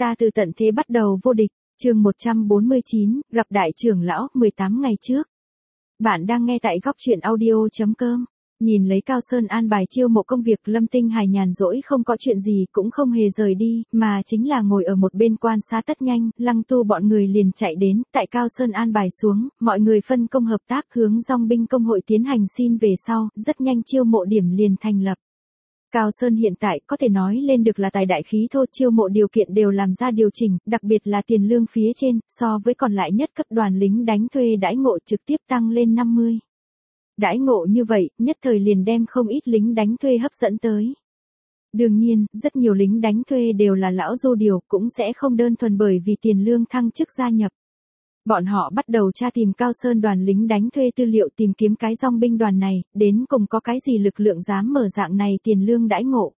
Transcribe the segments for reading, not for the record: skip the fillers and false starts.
Ta từ tận thế bắt đầu vô địch, chương 149, gặp đại trưởng lão 18 ngày trước. Bạn đang nghe tại góc truyện audio.com. Nhìn lấy Cao Sơn an bài chiêu mộ công việc, Lâm Tinh Hải nhàn rỗi không có chuyện gì cũng không hề rời đi, mà chính là ngồi ở một bên quan sát. Tất nhanh, Lăng Tu bọn người liền chạy đến, tại Cao Sơn an bài xuống, mọi người phân công hợp tác hướng dòng binh công hội tiến hành xin về sau, rất nhanh chiêu mộ điểm liền thành lập. Cao Sơn hiện tại có thể nói lên được là tài đại khí thô, chiêu mộ điều kiện đều làm ra điều chỉnh, đặc biệt là tiền lương phía trên, so với còn lại nhất cấp đoàn lính đánh thuê đãi ngộ trực tiếp tăng lên 50. Đãi ngộ như vậy, nhất thời liền đem không ít lính đánh thuê hấp dẫn tới. Đương nhiên, rất nhiều lính đánh thuê đều là lão du điều, cũng sẽ không đơn thuần bởi vì tiền lương thăng chức gia nhập. Bọn họ bắt đầu tra tìm Cao Sơn đoàn lính đánh thuê tư liệu, tìm kiếm cái dòng binh đoàn này, đến cùng có cái gì lực lượng dám mở dạng này tiền lương đãi ngộ.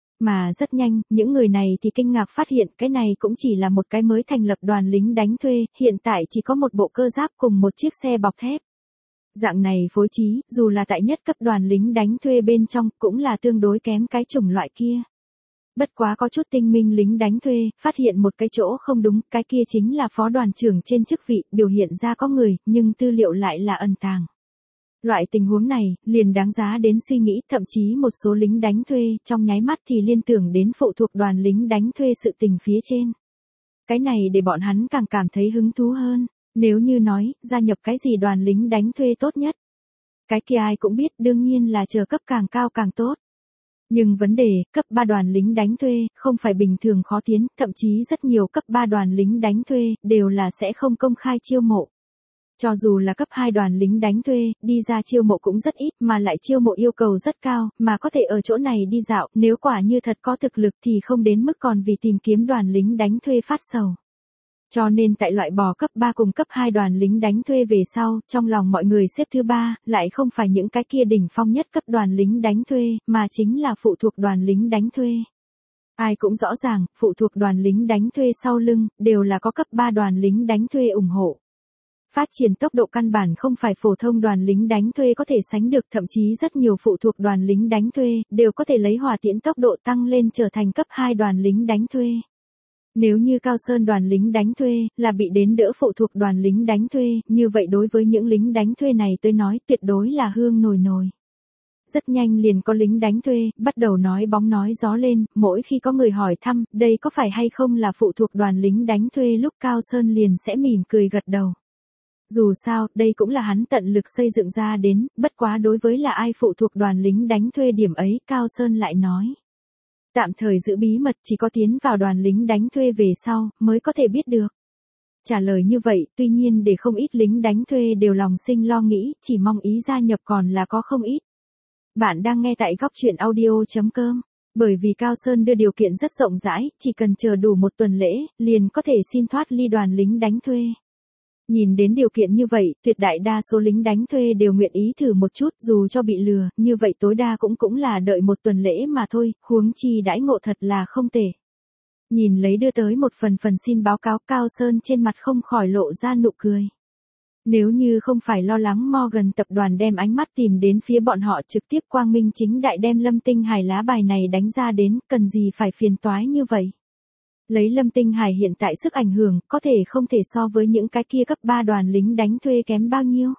Mà rất nhanh, những người này thì kinh ngạc phát hiện cái này cũng chỉ là một cái mới thành lập đoàn lính đánh thuê, hiện tại chỉ có một bộ cơ giáp cùng một chiếc xe bọc thép. Dạng này phối trí, dù là tại nhất cấp đoàn lính đánh thuê bên trong, cũng là tương đối kém cái chủng loại kia. Bất quá có chút tinh minh lính đánh thuê, phát hiện một cái chỗ không đúng, cái kia chính là phó đoàn trưởng trên chức vị, biểu hiện ra có người, nhưng tư liệu lại là ẩn tàng. Loại tình huống này, liền đáng giá đến suy nghĩ, thậm chí một số lính đánh thuê, trong nháy mắt thì liên tưởng đến phụ thuộc đoàn lính đánh thuê sự tình phía trên. Cái này để bọn hắn càng cảm thấy hứng thú hơn, nếu như nói, gia nhập cái gì đoàn lính đánh thuê tốt nhất. Cái kia ai cũng biết, đương nhiên là chờ cấp càng cao càng tốt. Nhưng vấn đề, cấp 3 đoàn lính đánh thuê, không phải bình thường khó tiến, thậm chí rất nhiều cấp 3 đoàn lính đánh thuê, đều là sẽ không công khai chiêu mộ. Cho dù là cấp 2 đoàn lính đánh thuê, đi ra chiêu mộ cũng rất ít, mà lại chiêu mộ yêu cầu rất cao, mà có thể ở chỗ này đi dạo, nếu quả như thật có thực lực thì không đến mức còn vì tìm kiếm đoàn lính đánh thuê phát sầu. Cho nên tại loại bỏ cấp 3 cùng cấp 2 đoàn lính đánh thuê về sau, trong lòng mọi người xếp thứ 3, lại không phải những cái kia đỉnh phong nhất cấp đoàn lính đánh thuê, mà chính là phụ thuộc đoàn lính đánh thuê. Ai cũng rõ ràng, phụ thuộc đoàn lính đánh thuê sau lưng, đều là có cấp 3 đoàn lính đánh thuê ủng hộ. Phát triển tốc độ căn bản không phải phổ thông đoàn lính đánh thuê có thể sánh được, thậm chí rất nhiều phụ thuộc đoàn lính đánh thuê, đều có thể lấy hỏa tiễn tốc độ tăng lên trở thành cấp 2 đoàn lính đánh thuê. Nếu như Cao Sơn đoàn lính đánh thuê, là bị đến đỡ phụ thuộc đoàn lính đánh thuê, như vậy đối với những lính đánh thuê này tôi nói tuyệt đối là hương nồi nồi. Rất nhanh liền có lính đánh thuê, bắt đầu nói bóng nói gió lên, mỗi khi có người hỏi thăm, đây có phải hay không là phụ thuộc đoàn lính đánh thuê, lúc Cao Sơn liền sẽ mỉm cười gật đầu. Dù sao, đây cũng là hắn tận lực xây dựng ra đến, bất quá đối với là ai phụ thuộc đoàn lính đánh thuê điểm ấy, Cao Sơn lại nói. Tạm thời giữ bí mật, chỉ có tiến vào đoàn lính đánh thuê về sau, mới có thể biết được. Trả lời như vậy, tuy nhiên để không ít lính đánh thuê đều lòng sinh lo nghĩ, chỉ mong ý gia nhập còn là có không ít. Bạn đang nghe tại góc truyện audio.com. Bởi vì Cao Sơn đưa điều kiện rất rộng rãi, chỉ cần chờ đủ một tuần lễ, liền có thể xin thoát ly đoàn lính đánh thuê. Nhìn đến điều kiện như vậy, tuyệt đại đa số lính đánh thuê đều nguyện ý thử một chút, dù cho bị lừa, như vậy tối đa cũng là đợi một tuần lễ mà thôi, huống chi đãi ngộ thật là không tệ. Nhìn lấy đưa tới một phần xin báo cáo, Cao Sơn trên mặt không khỏi lộ ra nụ cười. Nếu như không phải lo lắng Morgan tập đoàn đem ánh mắt tìm đến phía bọn họ, trực tiếp quang minh chính đại đem Lâm Tinh Hải lá bài này đánh ra đến, cần gì phải phiền toái như vậy. Lấy Lâm Tinh Hải hiện tại sức ảnh hưởng, có thể không thể so với những cái kia cấp 3 đoàn lính đánh thuê kém bao nhiêu.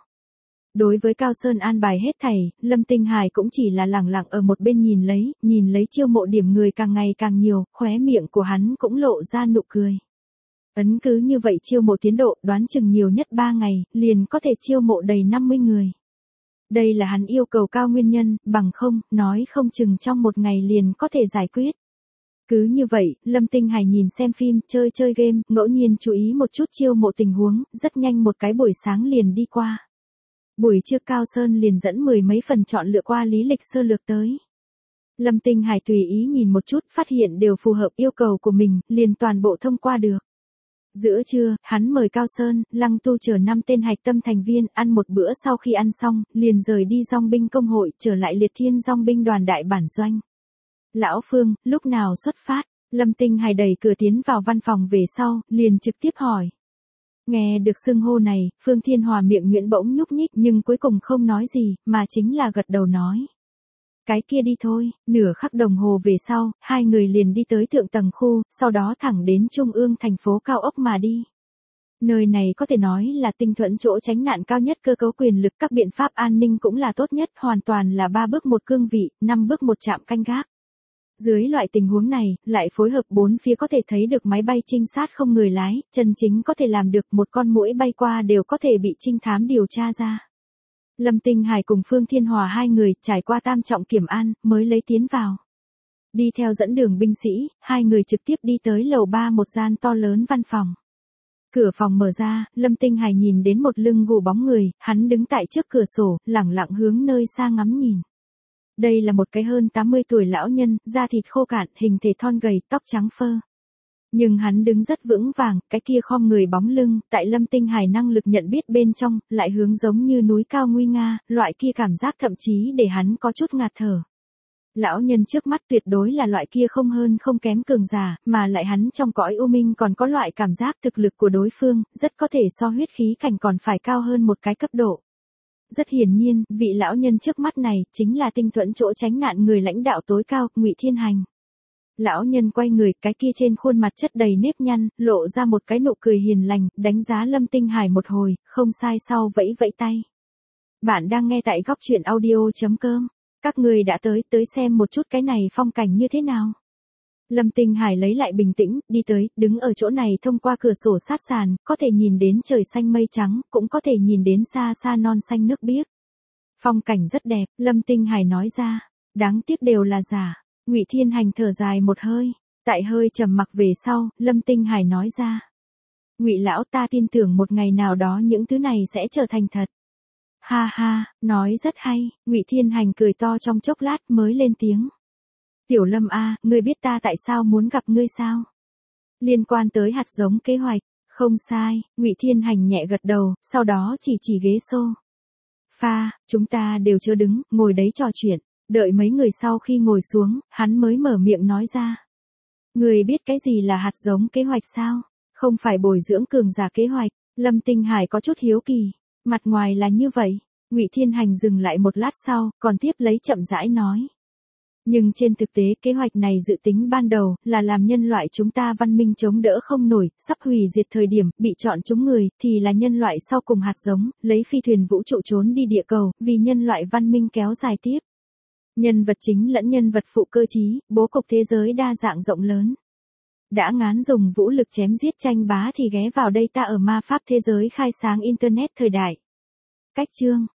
Đối với Cao Sơn an bài hết thảy, Lâm Tinh Hải cũng chỉ là lẳng lặng ở một bên nhìn lấy chiêu mộ điểm người càng ngày càng nhiều, khóe miệng của hắn cũng lộ ra nụ cười. Ấn cứ như vậy chiêu mộ tiến độ, đoán chừng nhiều nhất 3 ngày, liền có thể chiêu mộ đầy 50 người. Đây là hắn yêu cầu cao nguyên nhân, bằng không, nói không chừng trong một ngày liền có thể giải quyết. Cứ như vậy, Lâm Tinh Hải nhìn xem phim, chơi game, ngẫu nhiên chú ý một chút chiêu mộ tình huống, rất nhanh một cái buổi sáng liền đi qua. Buổi trưa Cao Sơn liền dẫn 10 mấy phần chọn lựa qua lý lịch sơ lược tới. Lâm Tinh Hải tùy ý nhìn một chút, phát hiện đều phù hợp yêu cầu của mình, liền toàn bộ thông qua được. Giữa trưa, hắn mời Cao Sơn, Lăng Tu chờ 5 tên hạch tâm thành viên ăn một bữa, sau khi ăn xong, liền rời đi dòng binh công hội, trở lại Liệt Thiên dòng binh đoàn đại bản doanh. Lão Phương, lúc nào xuất phát? Lâm Tinh Hải đẩy cửa tiến vào văn phòng về sau, liền trực tiếp hỏi. Nghe được xưng hô này, Phương Thiên Hòa miệng nhuyễn bỗng nhúc nhích, nhưng cuối cùng không nói gì, mà chính là gật đầu nói. cái kia đi thôi. Nửa khắc đồng hồ về sau, hai người liền đi tới thượng tầng khu, sau đó thẳng đến trung ương thành phố cao ốc mà đi. Nơi này có thể nói là Tinh Thuẫn chỗ tránh nạn cao nhất, cơ cấu quyền lực các biện pháp an ninh cũng là tốt nhất, hoàn toàn là 3 bước một cương vị, 5 bước một trạm canh gác. Dưới loại tình huống này, lại phối hợp 4 phía có thể thấy được máy bay trinh sát không người lái, chân chính có thể làm được một con muỗi bay qua đều có thể bị trinh thám điều tra ra. Lâm Tinh Hải cùng Phương Thiên Hòa hai người trải qua tam trọng kiểm an, mới lấy tiến vào. Đi theo dẫn đường binh sĩ, hai người trực tiếp đi tới lầu 3 một gian to lớn văn phòng. Cửa phòng mở ra, Lâm Tinh Hải nhìn đến một lưng gù bóng người, hắn đứng tại trước cửa sổ, lẳng lặng hướng nơi xa ngắm nhìn. Đây là một cái hơn 80 tuổi lão nhân, da thịt khô cạn, hình thể thon gầy, tóc trắng phơ. Nhưng hắn đứng rất vững vàng, cái kia khom người bóng lưng, tại Lâm Tinh Hải năng lực nhận biết bên trong, lại hướng giống như núi cao nguy nga, loại kia cảm giác thậm chí để hắn có chút ngạt thở. Lão nhân trước mắt tuyệt đối là loại kia không hơn không kém cường giả, mà lại hắn trong cõi u minh còn có loại cảm giác thực lực của đối phương, rất có thể so huyết khí cảnh còn phải cao hơn một cái cấp độ. Rất hiển nhiên, vị lão nhân trước mắt này, chính là Tinh Thuẫn chỗ tránh nạn người lãnh đạo tối cao, Ngụy Thiên Hành. Lão nhân quay người, cái kia trên khuôn mặt chất đầy nếp nhăn, lộ ra một cái nụ cười hiền lành, đánh giá Lâm Tinh Hải một hồi, không sai sau vẫy vẫy tay. Bạn đang nghe tại góc truyện audio.com. Các người đã tới xem một chút cái này phong cảnh như thế nào. Lâm Tinh Hải lấy lại bình tĩnh, đi tới, đứng ở chỗ này thông qua cửa sổ sát sàn, có thể nhìn đến trời xanh mây trắng, cũng có thể nhìn đến xa xa non xanh nước biếc. Phong cảnh rất đẹp, Lâm Tinh Hải nói ra, đáng tiếc đều là giả. Ngụy Thiên Hành thở dài một hơi, tại hơi trầm mặc về sau, Lâm Tinh Hải nói ra. Ngụy lão, ta tin tưởng một ngày nào đó những thứ này sẽ trở thành thật. Ha ha, nói rất hay, Ngụy Thiên Hành cười to trong chốc lát mới lên tiếng. Tiểu Lâm a, ngươi biết ta tại sao muốn gặp ngươi sao? Liên quan tới hạt giống kế hoạch, không sai, Ngụy Thiên Hành nhẹ gật đầu, sau đó chỉ ghế sofa, chúng ta đều chưa đứng, ngồi đấy trò chuyện, đợi mấy người sau khi ngồi xuống, hắn mới mở miệng nói ra. Ngươi biết cái gì là hạt giống kế hoạch sao? Không phải bồi dưỡng cường giả kế hoạch, Lâm Tinh Hải có chút hiếu kỳ. Mặt ngoài là như vậy, Ngụy Thiên Hành dừng lại một lát sau, còn tiếp lấy chậm rãi nói. Nhưng trên thực tế kế hoạch này dự tính ban đầu là làm nhân loại chúng ta văn minh chống đỡ không nổi, sắp hủy diệt thời điểm, bị chọn chúng người thì là nhân loại sau cùng hạt giống, lấy phi thuyền vũ trụ trốn đi địa cầu, vì nhân loại văn minh kéo dài tiếp. Nhân vật chính lẫn nhân vật phụ cơ trí, bố cục thế giới đa dạng rộng lớn. Đã ngán dùng vũ lực chém giết tranh bá thì ghé vào đây ta ở ma pháp thế giới khai sáng Internet thời đại. Cách chương,